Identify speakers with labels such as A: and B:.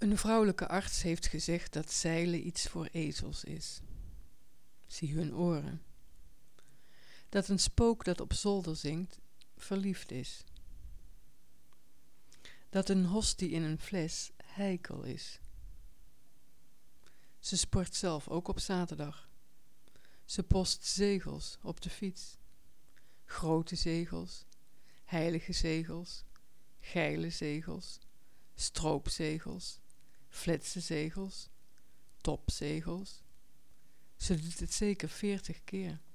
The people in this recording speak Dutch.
A: Een vrouwelijke arts heeft gezegd dat zeilen iets voor ezels is. Zie hun oren. Dat een spook dat op zolder zingt, verliefd is. Dat een hostie in een fles heikel is. Ze sport zelf ook op zaterdag. Ze post zegels op de fiets. Grote zegels, heilige zegels, geile zegels, stroopzegels, fletse zegels, topzegels. Ze doet het zeker 40 keer.